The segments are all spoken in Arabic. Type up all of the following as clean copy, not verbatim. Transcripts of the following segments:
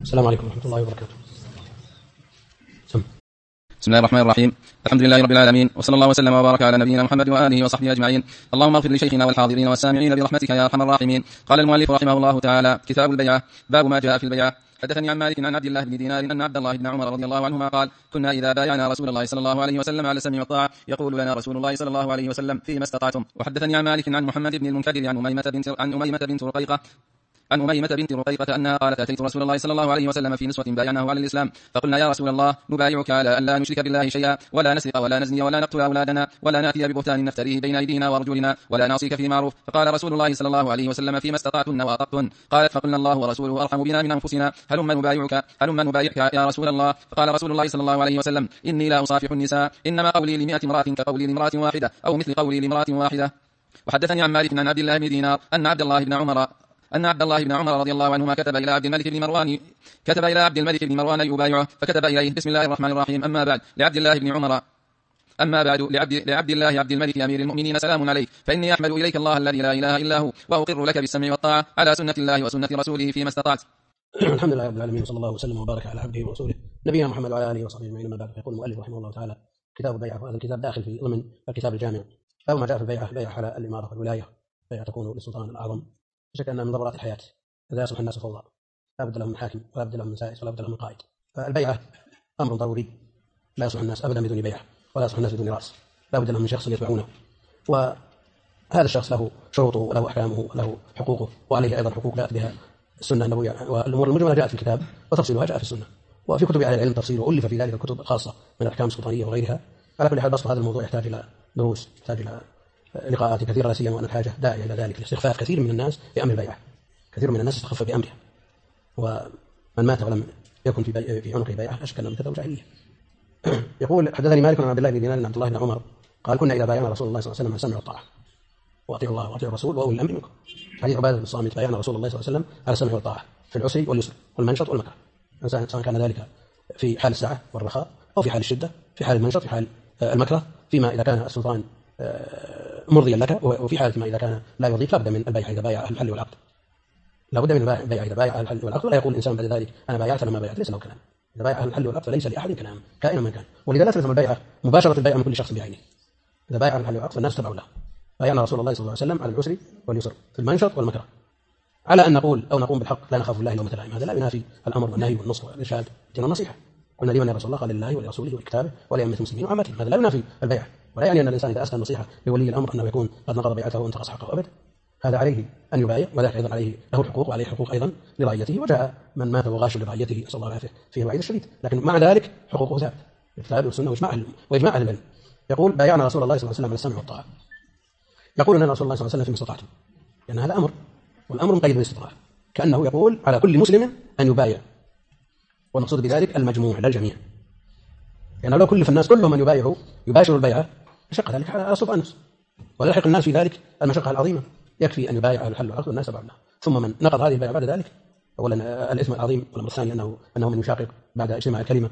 السلام عليكم ورحمة الله وبركاته. بسم الله الرحمن الرحيم. الحمد لله رب العالمين، وصلى الله وسلم وبارك على نبينا محمد وآله وصحبه أجمعين. اللهم اغفر لشيخنا والحاضرين والسامعين برحمتك يا أرحم الراحمين. قال المؤلف رحمه الله تعالى: كتاب البيعة. باب ما جاء في البيعة. حدثني عن مالك عن عبد الله بن دينار أن عبد الله بن عمر رضي الله عنهما قال: كنا إذا بايعنا رسول الله صلى الله عليه وسلم على السمع والطاعة يقول لنا رسول الله صلى الله عليه وسلم: فيما استطعتم. وحدثني عن مالك عن محمد بن المنكدر عن أميمة بنت رقيقة أنها قالت: أتيت رسول الله صلى الله عليه وسلم في نسوة بايعناه على الإسلام، فقلنا: يا رسول الله، نبايعك على أن لا نشرك بالله شيئا، ولا نسرق ولا نزني ولا نقتل أولادنا، ولا نأتي ببهتان نفتريه بين أيدينا ورجلنا، ولا نعصيك في معروف. فقال رسول الله صلى الله عليه وسلم: فيما استطعتن وأطقتن. قالت: فقلنا: الله ورسوله أرحم بنا من أنفسنا، هلم نبايعك يا رسول الله. فقال رسول الله صلى الله عليه وسلم: إني لا أصافح النساء، إنما قولي لمئة امرأة كقولي لامرأة واحدة، أو مثل قولي لامرأة واحدة. وحدثني عن مالك عن عبد الله بن دينار أن عبد الله بن عمر رضي الله عنهما كتب إلى عبد الملك بن مروان يبايعه، فكتب إليه: بسم الله الرحمن الرحيم، أما بعد، لعبد الله عبد الملك أمير المؤمنين سلام عليك، فإني أحمد إليك الله الذي لا إله إلا هو، وأقر لك بالسمع والطاعة على سنة الله وسنة رسوله فيما استطعت. الحمد لله رب العالمين، وصلى الله وسلم وبارك على عبده ورسوله نبينا محمد وعلى آله وصحبه أجمعين. أما بعد، يقول المؤلف رحمه الله تعالى: كتاب البيعة. وهذا الكتاب داخل في ضمن الكتاب الجامع. باب ما جاء في البيعة. بيعة على الإمارة والولاية، بيعة تكون للسلطان الأعظم، شك أنها من ضرورات الحياة، إذا يصبح الناس فوضى لا بد لهم من حاكم، ولا بد لهم من سائس، ولا بد لهم من قائد. فالبيعة أمر ضروري، لا يصلح الناس أبدا بدون بيعة، ولا يصلح الناس بدون رأس، لا بد لهم من شخص يتبعونه، وهذا الشخص له شروطه وله أحكامه وله حقوقه، وعليه أيضا حقوق جاءت بها السنة النبوية، والأمور المجملة جاءت في الكتاب وتفصيلها جاء في السنة، وفي كتب أهل العلم تفصيل، وألف في ذلك الكتب الخاصة من الأحكام السلطانية وغيرها. على كل حال، بسط هذا الموضوع يحتاج إلى دروس، يحتاج إلى لقاءات كثيرة، لا سيما وأن الحاجة داعية إلى ذلك، لاستخفاف كثير من الناس بأمر البيعة. كثير من الناس استخف بأمرها، ومن مات ولم يكن في عنقه بيعة أشك أنه مثله جاهلية. يقول: حدثني مالك عن عبد الله بن دينار عن عبد الله بن عمر قال: كنا إذا بايعنا رسول الله صلى الله عليه وسلم على السمع والطاعة، وأطيعوا الله وأطيعوا الرسول وأولي الأمر منكم. حديث عبادة بن الصامت: بايعنا رسول الله صلى الله عليه وسلم على السمع والطاعة في العسر واليسر والمنشط والمكره، سواء كان ذلك في حال السعة والرخاء، أو في حال الشدة، في حال المنشط، في حال المكره، فيما إذا كان السلطان مرضيا لك، وفي حالة ما إذا كان لا يرضيك. لا بد من البيعة إذا بايع أهل الحل والعقد، لا بد من البيعة إذا بايع أهل الحل والعقد، ولا يقول الإنسان بعد ذلك: أنا بايعت فلما بايعت. ليس له كلام. إذا بايع أهل الحل والعقد فليس لأحد كلام كائنا من كان، ولذا لا تلزم البيعة مباشرة البيعة من كل شخص بعينه. إذا بايع أهل الحل والعقد فالناس تبعوا له. بايعنا رسول الله صلى الله عليه وسلم على العسر واليسر في المنشط والمكره، على أن نقوم بالحق، لا نخاف الله لومة لائم. هذا لا ينافي الأمر والنهي والنصح والإرشاد والنصيحة. قلنا: لمن يا رسول الله؟ قال: لله ولرسوله ولكتابه ولأئمة المسلمين وعامتهم. هذا لا ينافي البيعة، ولا يعني أن الإنسان إذا أسلم النصيحة لولي الأمر أنه يكون قد نقض بيعته وانتقص حقه أبدا. هذا عليه أن يبايع، وذلك أيضا عليه له حقوق، وعليه حقوق أيضا لرعيته. وجاء من مات وغاش لرعيته نسأل الله العافية فيه الوعيد الشديد، لكن مع ذلك حقوقه ثابتة بالكتاب والسنة وإجماع أهل العلم. يقول: بايعنا رسول الله صلى الله عليه وسلم على السمع والطاعة. يقول لنا رسول الله صلى الله عليه وسلم: فيما استطعتم، لأن هذا أمر، والأمر مقيد بالاستطاعة، كأنه يقول على كل مسلم أن يبايع، والمقصود بذلك المجموع لا الجميع، لأنه لو كلف الناس كلهم أن يباشروا البيعة لشق ذلك على سلطان الناس، ويلحق الناس في ذلك المشقة العظيمة. يكفي أن يبايع على الحل والعقد والناس تبع له. ثم من نقض هذه البيعة بعد ذلك، أولا الإثم العظيم، والأمر الثاني أنه من يشاقق بعد اجتماع الكلمة،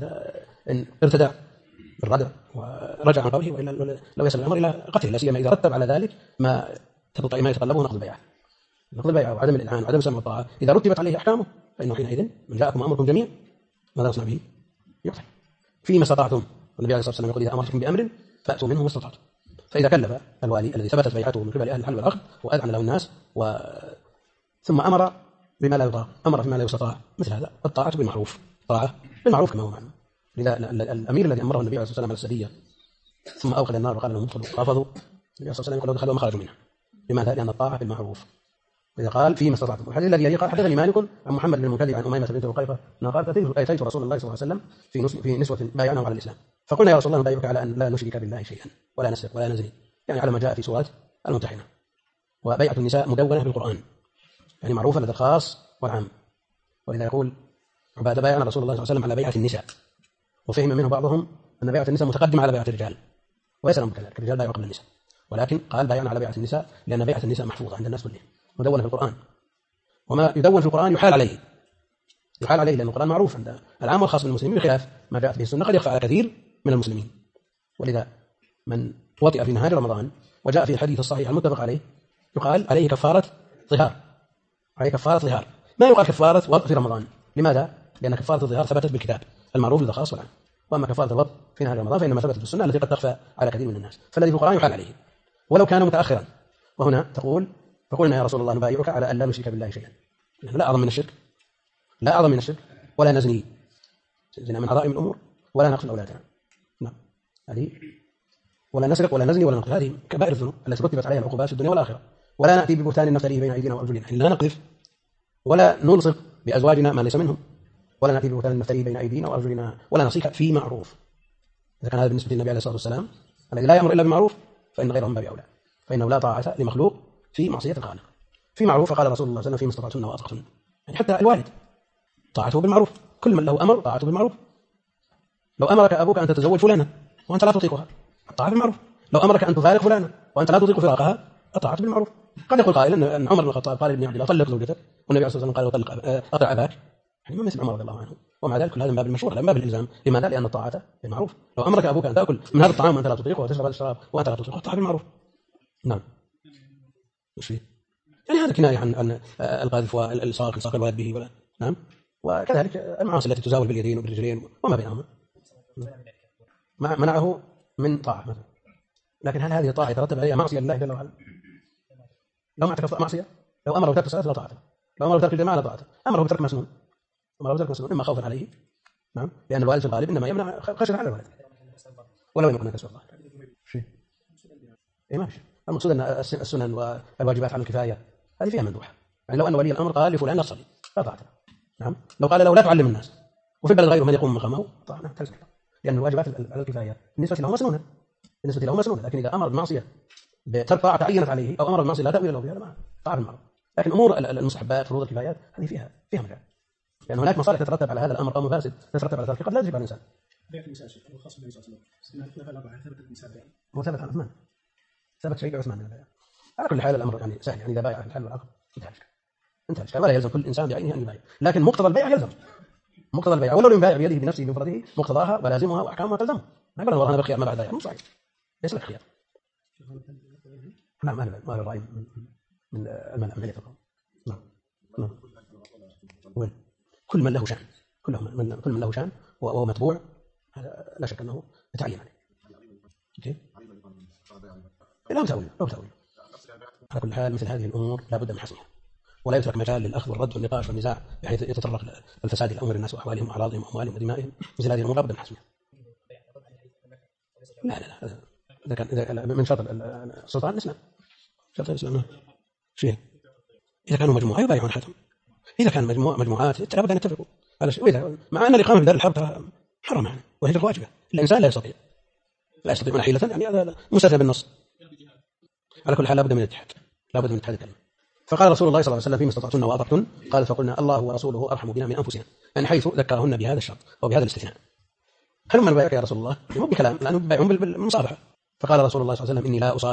إن ارتدع بالردع ورجع عن قوله، وإلا لو يصل الأمر إلى قتله، لا سيما إذا رتب على ذلك ما يتطلبه نقض البيعة. نقض البيعة وعدم الإذعان وعدم سمع الطاعة إذا رتبت عليه أحكامه، فإنه حينئذ من جاءكم أمركم جميعا ماذا نصنع به؟ يقتل. فيما استطعتم. والنبي عليه الصلاة والسلام يقول: إذا أمرتكم بأمر فأتوا منه ما استطعتم. فإذا كلف الوالي الذي ثبتت بيعته من قبل أهل الحل والعقد وأذعن له الناس ثم أمر بما لا يطاق، أمر فيما لا يستطاع، مثل هذا الطاعة بالمعروف، طاعة بالمعروف كما هو معلوم. لذا الأمير الذي أمره النبي عليه الصلاة والسلام على السدية ثم أوقد النار وقال لهم ادخلوا، رفضوا، النبي عليه الصلاة والسلام يقول: لو دخلوا ما خرجوا منها. لماذا؟ لأن الطاعة بالمعروف. وإذا قال: فيما استطعتم. والحديث الذي يلي قال: حدثني مالك عن محمد بن المنكدر عن أميمة بنت رقيقة أنها قالت: أتيت رسول الله صلى الله عليه وسلم في نسوة بايعناه على الإسلام، فقلنا: يا رسول الله، نبايعك على أن لا نشرك بالله شيئا، ولا نسرق ولا نزني، يعني على ما جاء في سورة الممتحنة. وبيعة النساء مدونة بالقرآن، يعني معروفة لدى الخاص والعام. وإذا يقول عبادة: بايعنا رسول الله صلى الله عليه وسلم على بيعة النساء، وفهم منه بعضهم أن بيعة النساء متقدمة على بيعة الرجال، وليس الأمر كذلك، الرجال بايعوا قبل النساء، ولكن قال: بايعنا على بيعة النساء لأن بيعة النساء محفوظة عند الناس كلهم، مدونة في القرآن. وما يدون في القرآن يحال عليه لأن القرآن معروف عند العام والخاص من المسلمين، بخلاف ما جاءت به السنة قد يخفى على كثير من المسلمين. ولذا من وطئ في نهار رمضان وجاء في الحديث الصحيح المتفق عليه يقال: عليه كفارة ظهار، ما يقال كفارة وطئ في رمضان، لماذا؟ لأن كفارة الظهار ثبتت بالكتاب المعروف للخاص والعام، وأما كفارة الوضع في نهار رمضان فإنما ثبتت في السنة التي قد تخفى على كثير من الناس، فالذي في القرآن يحال عليه ولو كان متأخرا. وهنا تقول فقلنا يا رسول الله نبايعك على أن لا نشرك بالله شيئا، يعني لا أعظم من الشرك، لا أعظم من الشرك، ولا نزني زنا من عظائم الأمور، ولا نقتل أولادنا، نعم هذه، ولا نسرق ولا نزني ولا نقتل، هذه كبائر الذنوب التي رتبت عليها العقوبات في الدنيا والآخرة. ولا نأتي ببهتان نفتريه بين أيدينا وأرجلنا، يعني لا نقذف ولا نلصق بأزواجنا ما ليس منهم، ولا نأتي ببهتان نفتريه بين أيدينا وأرجلنا، ولا نصيح في معروف. إذا كان هذا بالنسبة للنبي عليه الصلاة والسلام الذي لا يأمر إلا بالمعروف، فإن غيره من باب أولى، فإنه لا طاعة لمخلوق في معصية الخالق. في معروف فقال رسول الله صلى الله عليه وسلم فيما استطعتن وأطعتن، يعني حتى الوالد طاعته بالمعروف، كل من له أمر طاعته بالمعروف. لو أمرك أبوك أن تتزوج فلانا وأنت لا تطيقها، الطاعة بالمعروف. لو أمرك أن تفارق فلانا وأنت لا تطيق فراقها، الطاعة بالمعروف. قد يقول قائل أن عمر بن الخطاب قال لابن عبد الله طلق زوجتك، والنبي عليه الصلاة والسلام قال طلق أطع أباك، يعني ما مثل عمر رضي الله عنه. ومع ذلك كل هذا من باب المشورة لا من باب الإلزام. لماذا؟ لأن الطاعة بالمعروف. لو أمرك أبوك أن تأكل من هذا الطعام وأنت لا تطيقه وتشرب هذا الشراب وأنت لا تطيقه، الطاعة بالمعروف. نعم. وش فيه؟ يعني هذا كناية عن القذف والصاق الولد به ولا. نعم. وكذلك المعاصي التي تزاول باليدين وبالرجلين وما بينهما منعه من طاعة مثلا. لكن هل هذه الطاعة يترتب عليها معصية لله جل وعلا؟ لو ما اعتكف معصية، لو أمره بترك الصلاة لا طاعته، لو أمره بترك الجماعة لا طاعته، أمره بترك مسنون، أمره بترك مسنون إما خوفا عليه، نعم، لأن الوالد في الغالب إنما يمنع خشية على الولد ولو يمكن أن تسوى الله شيء. إيه ماشي. المقصود أن السنن والواجبات على الكفاية هذه فيها مندوحة. يعني لو أن ولي الأمر قال لفلان لا تصلي لا طاعته، نعم، لو قال له لا تعلم الناس وفي البلد غيره من يقوم مقامه طاعنا تلزم، لأن الواجبات على الكفاية بالنسبة له مسنونة، بالنسبة له مسنونة. لكن إذا أمر بالمعصية بترك طاعة تعينت عليه أو أمر بالمعصية لا تأويل له بها، ما طاعة بالمعروف. لكن أمور المستحبات فروض الكفايات هذه فيها مجال، لأن هناك مصالح تترتب على هذا الأمر أو مفاسد تترتب على تركه قد لا يجب على الإنسان. خاص بالنبي صلى الله عليه وسلم هو ثبت عن عثمان، ثبت شيء عثمان من البيع. على كل حال الأمر يعني سهل، يعني إذا بايع في الحل والعقد انتهى الإشكال، ولا يلزم كل إنسان بعينه أن يبايع، لكن مقتضى البيع يلزم، مقتضى البيع ولو لم يبايع بيده بنفسه بمفرده مقتضاها ولازمها وأحكامها تلزمه. ما يقول والله أنا بخيار ما بعد بيع، مو صحيح، ليس لك خيار. نعم ما له رأي من الملك. نعم كل من له شأن، كل من له شأن وهو متبوع هذا لا شك أنه يتعين عليه. لا تأويل على كل حال مثل هذه الأمور لا بد من حسمها، ولا يترك مجال للأخذ والرد والنقاش والنزاع بحيث يتطرق للفساد الأمر الناس وأحوالهم وأعراضهم وأموالهم ودمائهم. مثل هذه الأمور لا بد من حسمها. لا إذا كان من شرط السلطان الإسلام، شرط الإسلام شيء. إذا كانوا مجموعة يبايعون حتم، إذا كان مجموعات لابد أن يتفقوا على شيء. وإذا مع أن الإقامة في دار الحرب حرام يعني وهجرة واجبة، الإنسان لا يستطيع من حيلة، يعني هذا مستثنى بالنص. على كل حال لابد من الاتحاد، الكلمة. فقال رسول الله صلى الله عليه وسلم فيما استطعتن وأطعتن، قال فقلنا الله ورسوله أرحم بنا من أنفسنا، يعني حيث ذكرهن بهذا الشرط أو بهذا الاستثناء. هل من نبايعك يا رسول الله؟ مو بكلام، لأنه بيعهم بالمصافحة. فقال رسول الله صلى الله عليه وسلم إني لا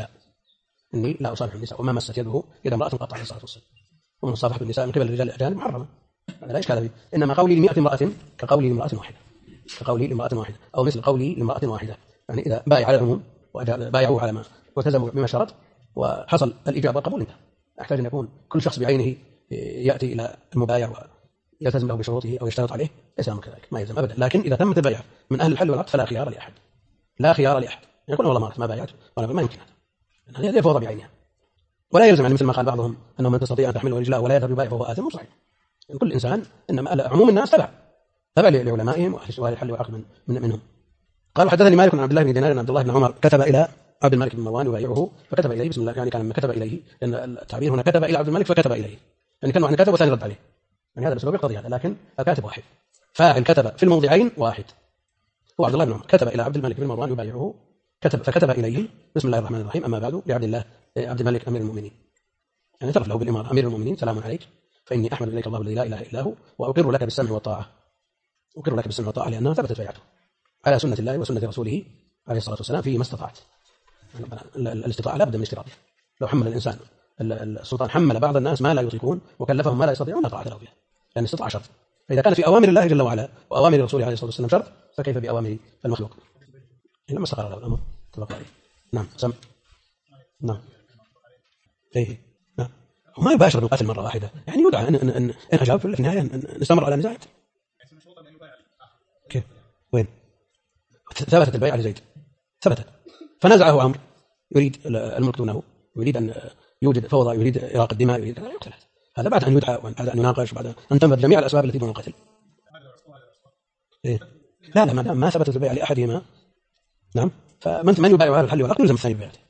أصافح النساء وما مست يده يد امرأة قط عليه الصلاة والسلام. ومن صافحة النساء من قبل الرجال الأجانب محرمة، هذا لا إشكال فيه. إنما قولي ل100 امرأة كقولي لامرأة واحدة، أو مثل قولي لامرأة واحدة. يعني إذا بايع على العموم بايعوه على ما والتزموا بما شرط وحصل الإجابة والقبول، انتهى. أحتاج أن يكون كل شخص بعينه يأتي إلى المبايع ويلتزم له بشروطه أو يشترط عليه، ليس أمر كذلك، ما يلزم أبدا. لكن إذا تمت البيعة من أهل الحل والعقد فلا خيار لأحد، يقول والله ما بايعت ما يمكن هذا، هذه فوضى بعينها. ولا يلزم، يعني مثل ما قال بعضهم أنه من تستطيع أن تحمله رجلاه ولا يذهب يبايع فهو آثم، مو صحيح. يعني كل إنسان إنما عموم الناس تبع لعلمائهم وأهل الحل والعقد منهم. قال حدثني مالك بن عبد الله بن دينار بن عبد الله بن عمر كتب إلى عبد الملك بن مروان يبايعه، فكتب إليه بسم الله، يعني كان لما كتب إليه، لأن التعبير هنا كتب إلى عبد الملك فكتب إليه، يعني كان واحد كتب وثاني رد عليه، يعني هذا الأسلوب يقتضي هذا، لكن الكاتب واحد، فاعل كتب في الموضعين واحد هو عبد الله بن عمر. كتب إلى عبد الملك بن مروان يبايعه، فكتب إليه بسم الله الرحمن الرحيم، أما بعد، عبد الملك أمير المؤمنين، يعني اعترف له بالإمارة، أمير المؤمنين سلام عليك، فإني أحمد إليك الله الذي لا إله إلا هو، وأقر لك بالسمع والطاعة، لأنها ثبتت بيعته على سنة الله وسنة رسوله عليه الصلاة والسلام فيما استطعت. الاستطاعة لا بد من اشتراطها. لو حمل الإنسان السلطان حمل بعض الناس ما لا يطيقون وكلفهم ما لا يستطيعون لا طاعة له فيها، لأن الاستطاعة شرط. فإذا كان في أوامر الله جل وعلا وأوامر رسوله عليه الصلاة والسلام شرط، فكيف بأوامر المخلوق؟ لما استقر له الأمر تبقى عليه. نعم سم. نعم. إيه. نعم. وما يباشر بالقتل مرة واحدة، يعني يدعى إن أجاب في النهاية نستمر على نزاعات. كيف؟ وين؟ ثبتت البيعة لزيد، ثبتت، فنزعه عمرو يريد الملك دونه، يريد أن يوجد فوضى، يريد إراقة الدماء، يريد أن يقتل. هذا بعد أن يدعى وبعد أن يناقش وبعد أن تنفذ جميع الأسباب التي دون القتل. إيه؟ لا ما دام ما ثبتت البيعة لأحدهما، نعم، فمن يبايع على الحل والعقد يلزم الثاني ببيعته.